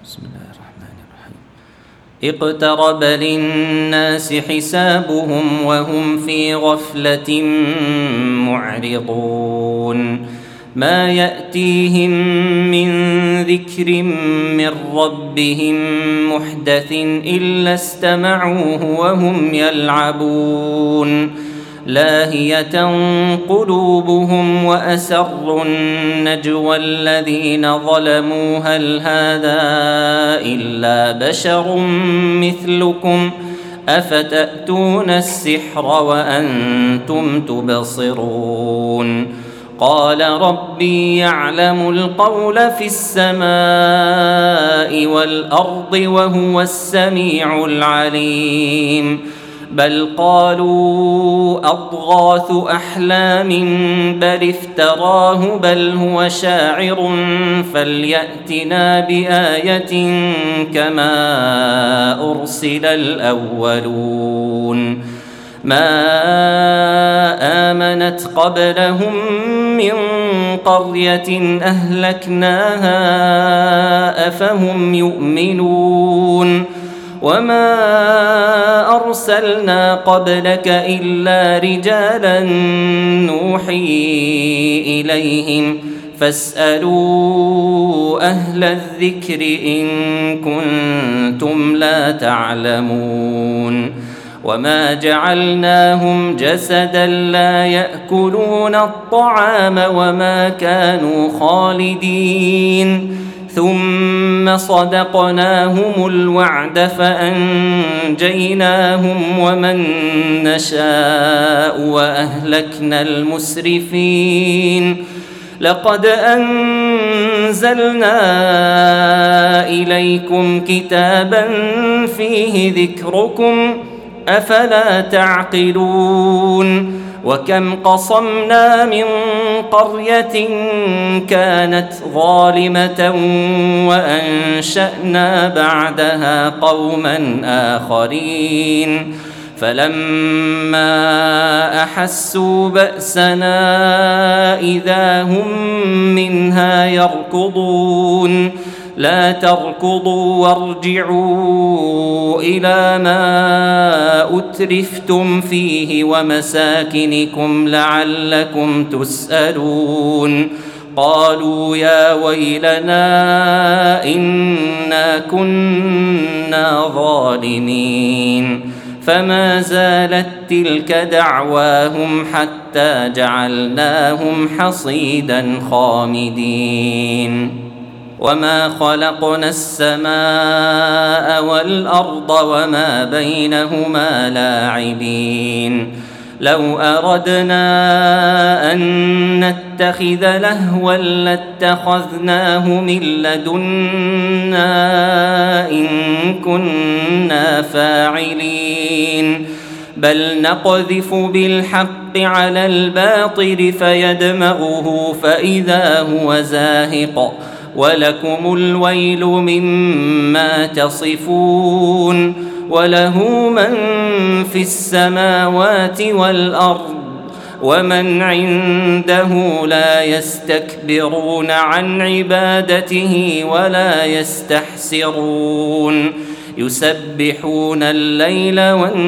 بسم الله الرحمن الرحيم. اقترب للناس حسابهم وهم في غفلة معرضون. ما يأتيهم من ذكر من ربهم محدث إلا استمعوه وهم يلعبون. لاهية قلوبهم وأسروا النجوى الذين ظلموا هل هذا إلا بشر مثلكم أفتأتون السحر وأنتم تبصرون. قال ربي يعلم القول في السماء والأرض وهو السميع العليم. بل قالوا أضغاث أحلام بل افتراه بل هو شاعر فليأتنا بآية كما أرسل الأولون. ما آمنت قبلهم من قرية أهلكناها أفهم يؤمنون. وما أرسلنا قبلك إلا رجالا نوحي إليهم فاسألوا أهل الذكر إن كنتم لا تعلمون. وما جعلناهم جسدا لا يأكلون الطعام وما كانوا خالدين ثم صدقناهم الوعد فأنجيناهم ومن نشاء وأهلكنا المسرفين. لقد أنزلنا إليكم كتابا فيه ذكركم أفلا تعقلون. وكم قصمنا من قرية كانت ظالمة وأنشأنا بعدها قوما آخرين فلما أحسوا بأسنا إذا هم منها يركضون. لا تركضوا وارجعوا إلى ما أترفتم فيه ومساكنكم لعلكم تسألون. قالوا يا ويلنا إنا كنا ظالمين. فما زالت تلك دعواهم حتى جعلناهم حصيدا خامدين. وما خلقنا السماء والأرض وما بينهما لاعبين. لو أردنا أن نتخذ لهوا لاتخذناه من لدنا إن كنا فاعلين. بل نقذف بالحق على الباطل فيدمغه فإذا هو زاهق ولكم الويل مما تصفون. وله من في السماوات والأرض ومن عنده لا يستكبرون عن عبادته ولا يستحسرون. يسبحون الليل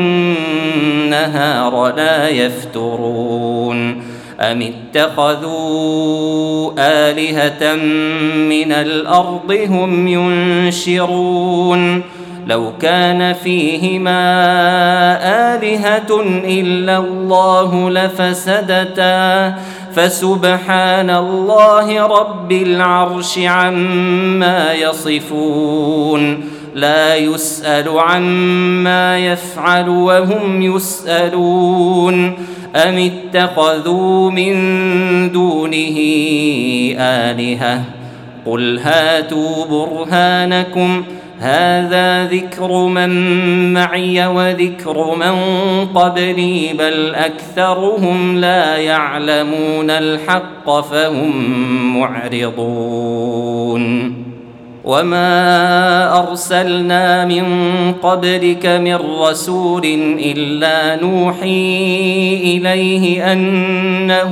والنهار لا يفترون. أم اتخذوا آلهة من الأرض هم ينشرون. لو كان فيهما آلهة إلا الله لفسدتا فسبحان الله رب العرش عما يصفون. لا يسأل عما يفعل وهم يسألون. أم اتخذوا من دونه آلهة قل هاتوا برهانكم هذا ذكر من معي وذكر من قبلي بل أكثرهم لا يعلمون الحق فهم معرضون. وما أرسلنا من قبلك من رسول إلا نوحي إليه أنه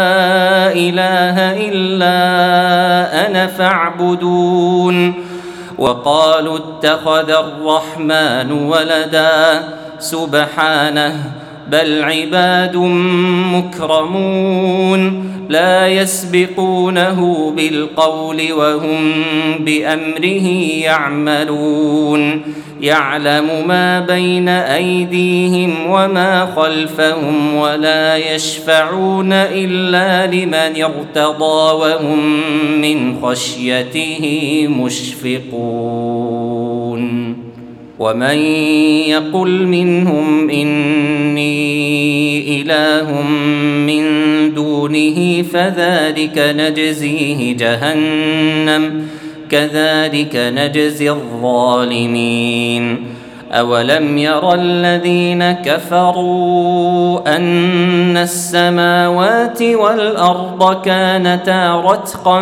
لا إله إلا أنا فاعبدون. وقالوا اتخذ الرحمن ولدا سبحانه بل عباد مكرمون لا يسبقونه بالقول وهم بأمره يعملون يعلم ما بين أيديهم وما خلفهم ولا يشفعون إلا لمن ارتضى وهم من خشيته مشفقون ومن يقل منهم إني إله من دونه فذلك نجزيه جهنم كذلك نجزي الظالمين أولم ير الذين كفروا أن السماوات والأرض كانتا رتقا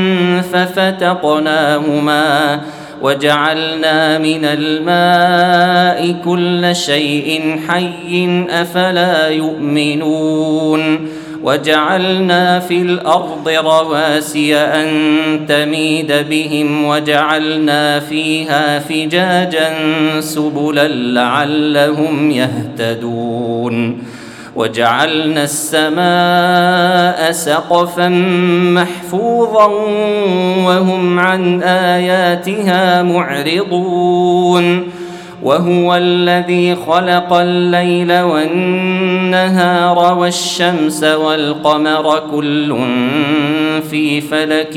ففتقناهما وجعلنا من الماء كل شيء حي أفلا يؤمنون وجعلنا في الأرض رواسي أن تميد بهم وجعلنا فيها فجاجا سبلا لعلهم يهتدون وجعلنا السماء سقفا محفوظا وهم عن آياتها معرضون وهو الذي خلق الليل والنهار والشمس والقمر كل في فلك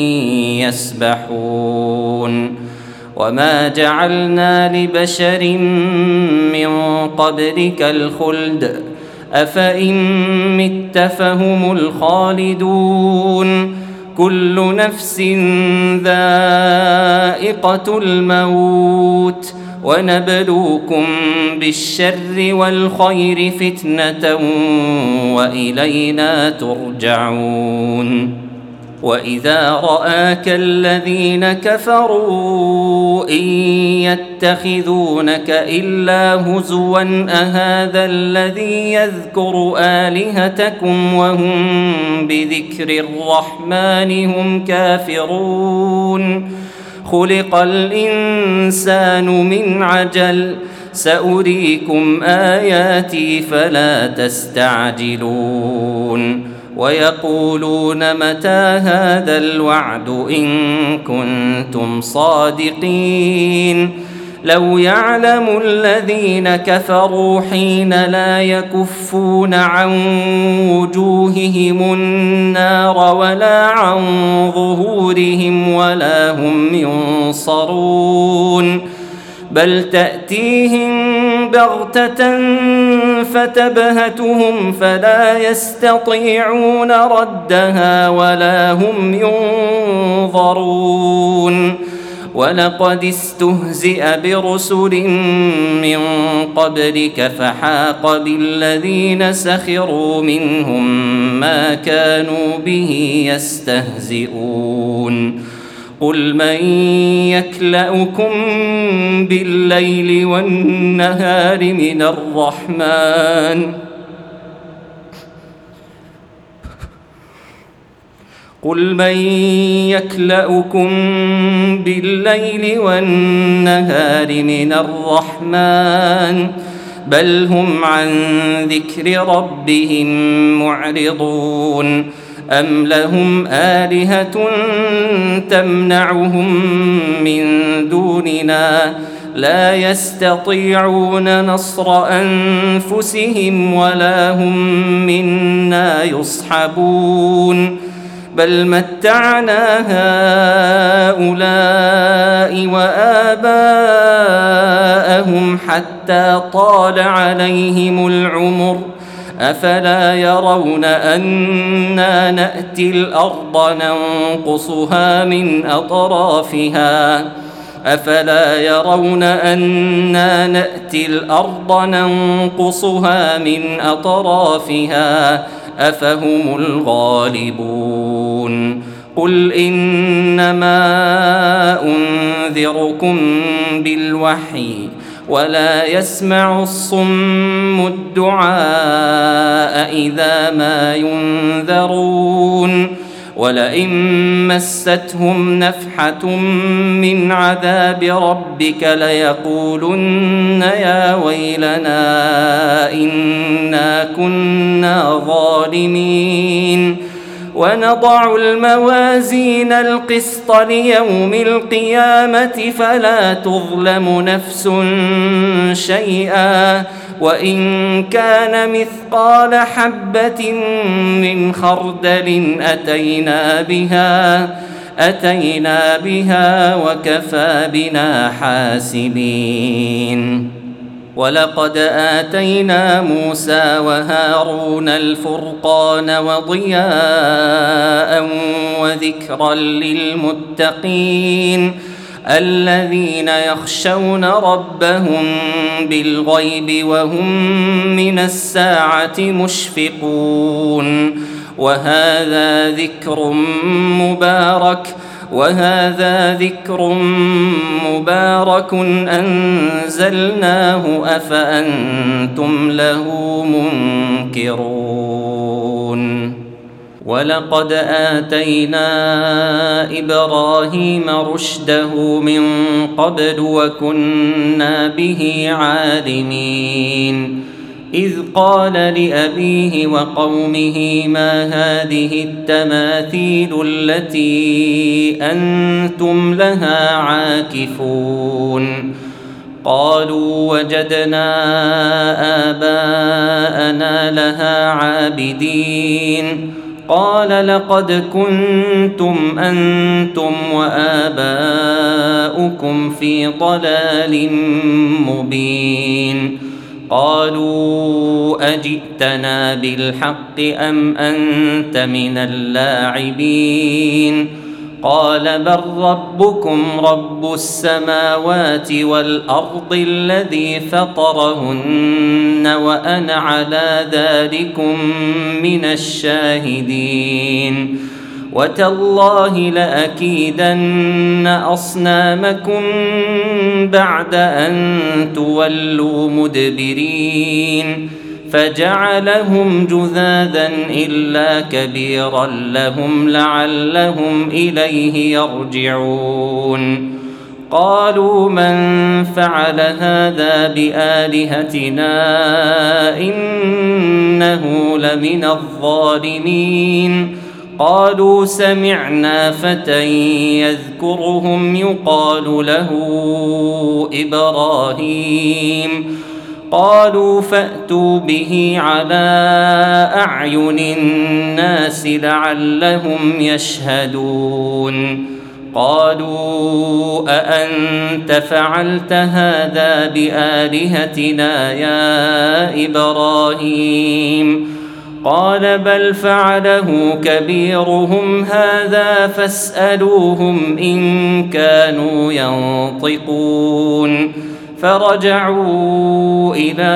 يسبحون وما جعلنا لبشر من قبلك الخلد أفإن مت فهم الخالدون كل نفس ذائقة الموت ونبلوكم بالشر والخير فتنة وإلينا ترجعون وإذا رآك الذين كفروا إن يتخذونك إلا هزوا أهذا الذي يذكر آلهتكم وهم بذكر الرحمن هم كافرون خلق الإنسان من عجل سأريكم آياتي فلا تستعجلون ويقولون متى هذا الوعد إن كنتم صادقين لو يعلم الذين كفروا حين لا يكفون عن وجوههم النار ولا عن ظهورهم ولا هم ينصرون بل تأتيهم بغتة فتبهتهم فلا يستطيعون ردها ولا هم ينظرون ولقد استهزئ برسل من قبلك فحاق بالذين سخروا منهم ما كانوا به يستهزئون قل من يكلأكم بالليل والنهار من الرحمن قل من يكلأكم بالليل والنهار من الرحمن بل هم عن ذكر ربهم معرضون أم لهم آلهة تمنعهم من دوننا لا يستطيعون نصر أنفسهم ولا هم منا يصحبون بل متعنا هؤلاء وآباءهم حتى طال عليهم العمر أفلا يرون أنا نأتي الأرض ننقصها من أطرافها أفلا يرون أنا نأتي الأرض ننقصها من أطرافها أفهم الغالبون قل إنما أنذركم بالوحي ولا يسمع الصم الدعاء إذا ما ينذرون ولئن مستهم نفحة من عذاب ربك ليقولن يا ويلنا إنا كنا ظالمين ونضع الموازين القسط ليوم القيامة فلا تظلم نفس شيئا وإن كان مثقال حبة من خردل أتينا بها وكفى بنا حاسبين ولقد آتينا موسى وهارون الفرقان وضياء وذكرا للمتقين الذين يخشون ربهم بالغيب وهم من الساعة مشفقون وهذا ذكر مبارك أنزلناه أفأنتم له منكرون ولقد آتينا إبراهيم رشده من قبل وكنا به عالمين إذ قال لأبيه وقومه ما هذه التماثيل التي أنتم لها عاكفون قالوا وجدنا آباءنا لها عابدين قال لقد كنتم أنتم وآباؤكم في ضلال مبين قالوا أجئتنا بالحق أم أنت من اللاعبين قال بل ربكم رب السماوات والأرض الذي فطرهن وأنا على ذلكم من الشاهدين وتالله لأكيدن أصنامكم بعد أن تولوا مدبرين فجعلهم جذاذا إلا كبيرا لهم لعلهم إليه يرجعون قالوا من فعل هذا بآلهتنا إنه لمن الظالمين قالوا سمعنا فتى يذكرهم يقال له إبراهيم قالوا فأتوا به على أعين الناس لعلهم يشهدون قالوا أأنت فعلت هذا بآلهتنا يا إبراهيم قال بل فعله كبيرهم هذا فاسألوهم إن كانوا ينطقون فرجعوا إلى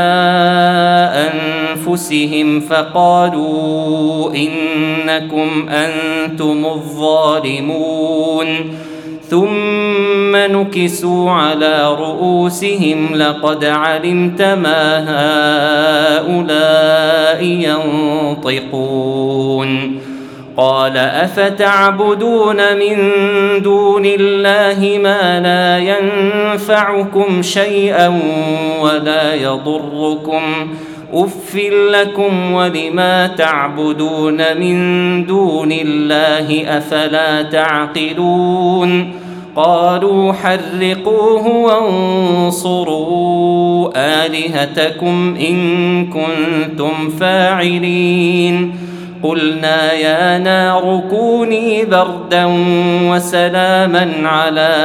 أنفسهم فقالوا إنكم أنتم الظالمون ثم نكسوا على رؤوسهم لقد علمت ما هؤلاء ينطقون قال أفتعبدون من دون الله ما لا ينفعكم شيئا ولا يضركم أف لكم ولما تعبدون من دون الله أفلا تعقلون قالوا حرقوه وانصروا آلهتكم إن كنتم فاعلين قلنا يا نار كوني بردا وسلاما على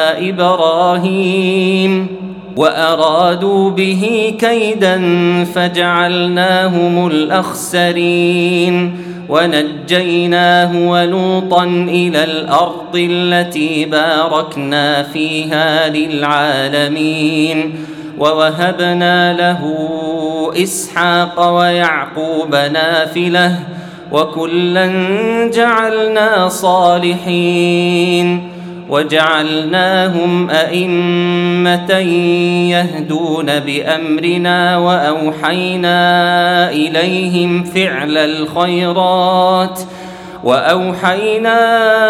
إبراهيم وأرادوا به كيدا فجعلناهم الأخسرين ونجيناه ولوطا إلى الأرض التي باركنا فيها للعالمين ووهبنا له إسحاق ويعقوب نافلة وكلا جعلنا صالحين وجعلناهم أئمة يهدون بأمرنا وأوحينا إليهم فعل الخيرات وأوحينا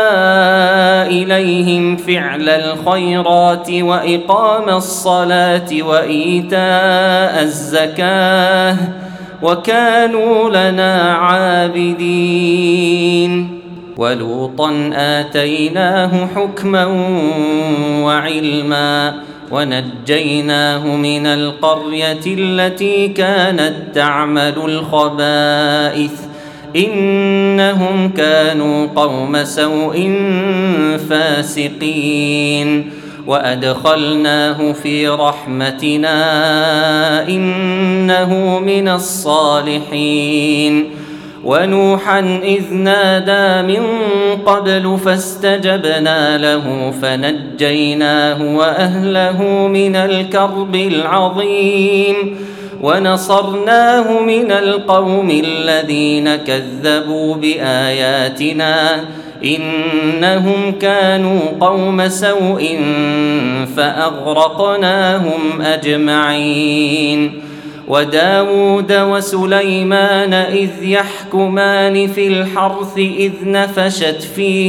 إليهم فعل الخيرات وإقام الصلاة وإيتاء الزكاة وكانوا لنا عابدين. ولوطا آتيناه حكما وعلما ونجيناه من القرية التي كانت تعمل الخبائث إنهم كانوا قوم سوء فاسقين وأدخلناه في رحمتنا إنه من الصالحين. ونوحا إذ نادى من قبل فاستجبنا له فنجيناه وأهله من الكرب العظيم ونصرناه من القوم الذين كذبوا بآياتنا إنهم كانوا قوم سوء فأغرقناهم أجمعين. وداود وسليمان إذ يحكمان في الحرث إذ نفشت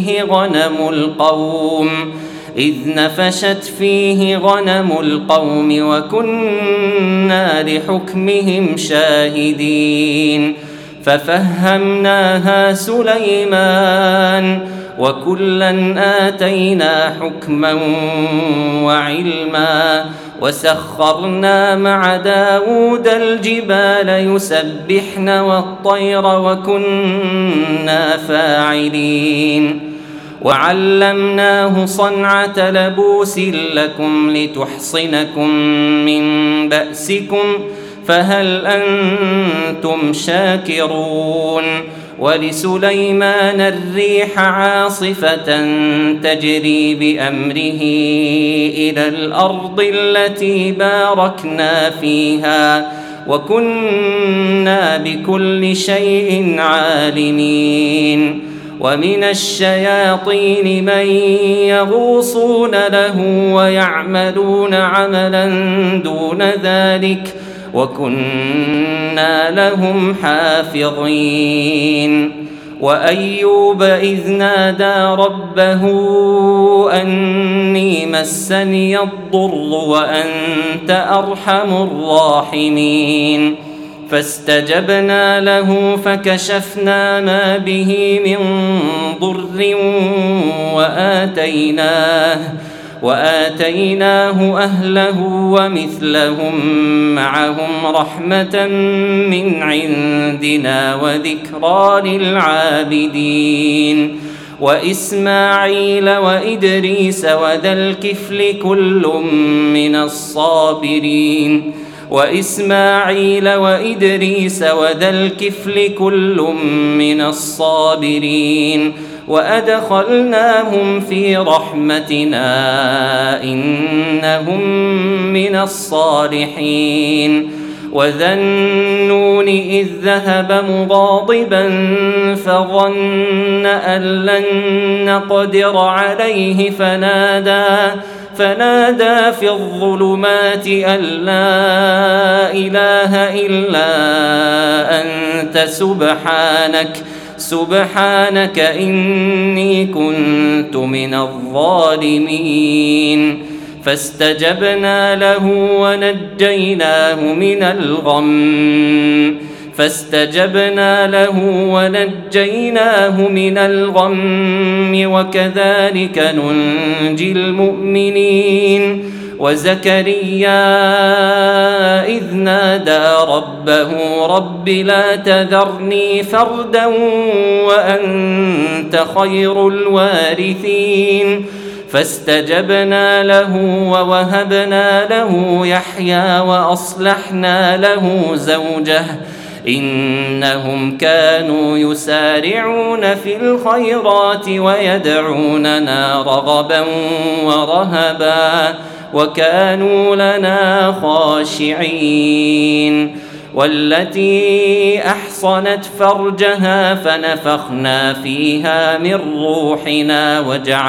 فيه غنم القوم وكنا لحكمهم شاهدين ففهمناها سليمان وكلا آتينا حكما وعلما وسخرنا مع داود الجبال يسبحن والطير وكنا فاعلين. وعلمناه صنعة لبوس لكم لتحصنكم من بأسكم فهل أنتم شاكرون. ولسليمان الريح عاصفة تجري بأمره إلى الأرض التي باركنا فيها وكنا بكل شيء عالمين. ومن الشياطين من يغوصون له ويعملون عملا دون ذلك وكنا لهم حافظين. وأيوب إذ نادى ربه أني مسني الضر وأنت أرحم الراحمين فاستجبنا له فكشفنا ما به من ضر وآتيناه أهله ومثلهم معهم رحمة من عندنا وذكرى للعابدين. وإسماعيل وإدريس وذا الكفل كل من الصابرين وأدخلناهم في رحمتنا إنهم من الصالحين. وذا النون إذ ذهب مغاضبا فظن أن لن نقدر عليه فنادى في الظلمات أن لا إله إلا أنت سبحانك إني كنت من الظالمين. فاستجبنا له ونجيناه من الغم وكذلك ننجي المؤمنين. وزكريا إذ نادى ربه رب لا تذرني فردا وأنت خير الوارثين فاستجبنا له ووهبنا له يحيى وأصلحنا له زوجه إنهم كانوا يسارعون في الخيرات ويدعوننا رغبا ورهبا وكانوا لنا خاشعين. والتي أحصنت فرجها فنفخنا فيها من روحنا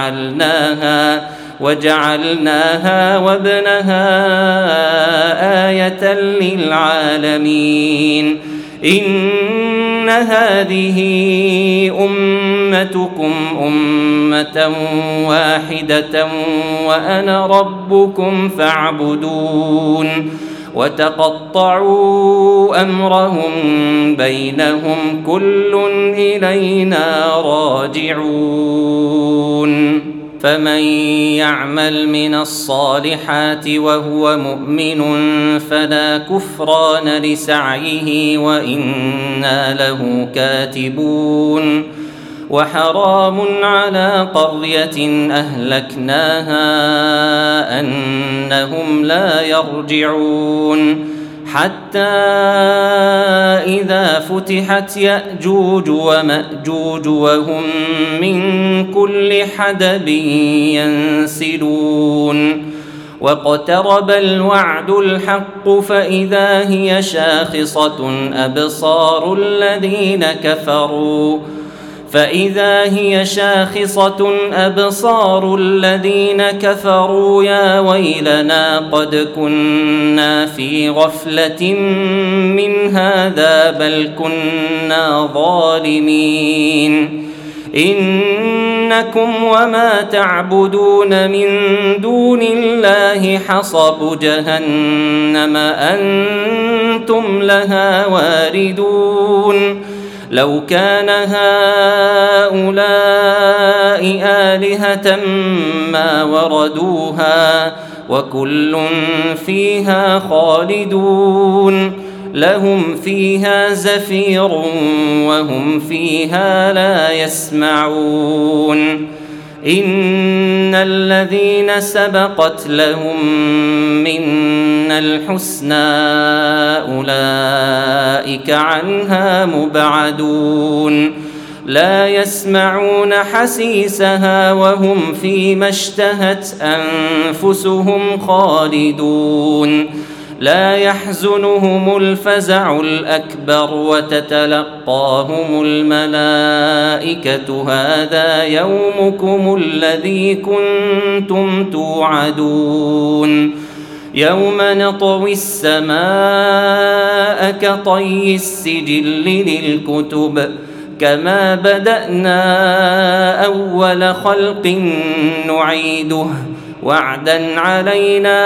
وجعلناها وابنها آية للعالمين. إن هذه أمتكم أمة واحدة وأنا ربكم فاعبدون وتقطعوا أمرهم بينهم كل إلينا راجعون فمن يعمل من الصالحات وهو مؤمن فلا كفران لسعيه وإنا له كاتبون وحرام على قرية أهلكناها أنهم لا يرجعون حتى إذا فتحت يأجوج ومأجوج وهم من كل حدب ينسلون واقترب الوعد الحق فإذا هي شاخصة أبصار الذين كفروا يا ويلنا قد كنا في غفلة من هذا بل كنا ظالمين إنكم وما تعبدون من دون الله حصب جهنم أنتم لها واردون لو كان هؤلاء آلهة ما وردوها وكل فيها خالدون لهم فيها زفير وهم فيها لا يسمعون إن الذين سبقت لهم منا الحسنى أولئك عنها مبعدون لا يسمعون حسيسها وهم فيما اشتهت أنفسهم خالدون لا يحزنهم الفزع الأكبر وتتلقاهم الملائكة هذا يومكم الذي كنتم توعدون يوم نطوي السماء كطي السجل للكتب كما بدأنا أول خلق نعيده وعدا علينا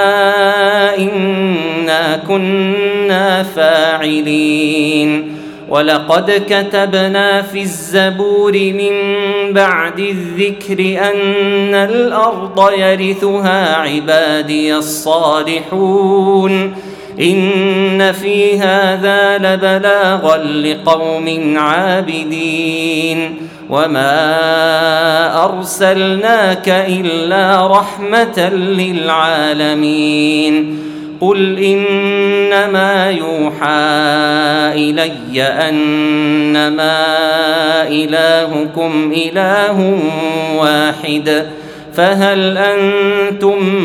إنا كنا فاعلين ولقد كتبنا في الزبور من بعد الذكر أن الأرض يرثها عبادي الصالحون إن في هذا لبلاغا لقوم عابدين وما أرسلناك إلا رحمة للعالمين قل إنما يوحى إلي أنما إلهكم إله واحد فهل أنتم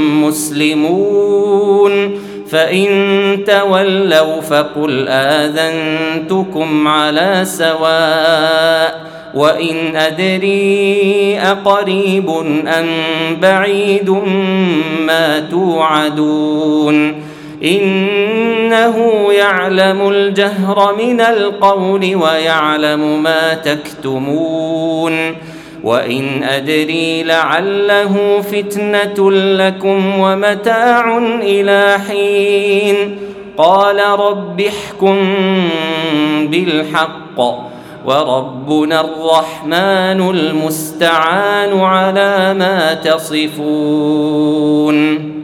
مسلمون فإن تولوا فقل آذنتكم على سواء وإن أدري أقريب أم بعيد ما توعدون إنه يعلم الجهر من القول ويعلم ما تكتمون وإن أدري لعله فتنة لكم ومتاع إلى حين قال رب احكم بالحق وربنا الرحمن المستعان على ما تصفون.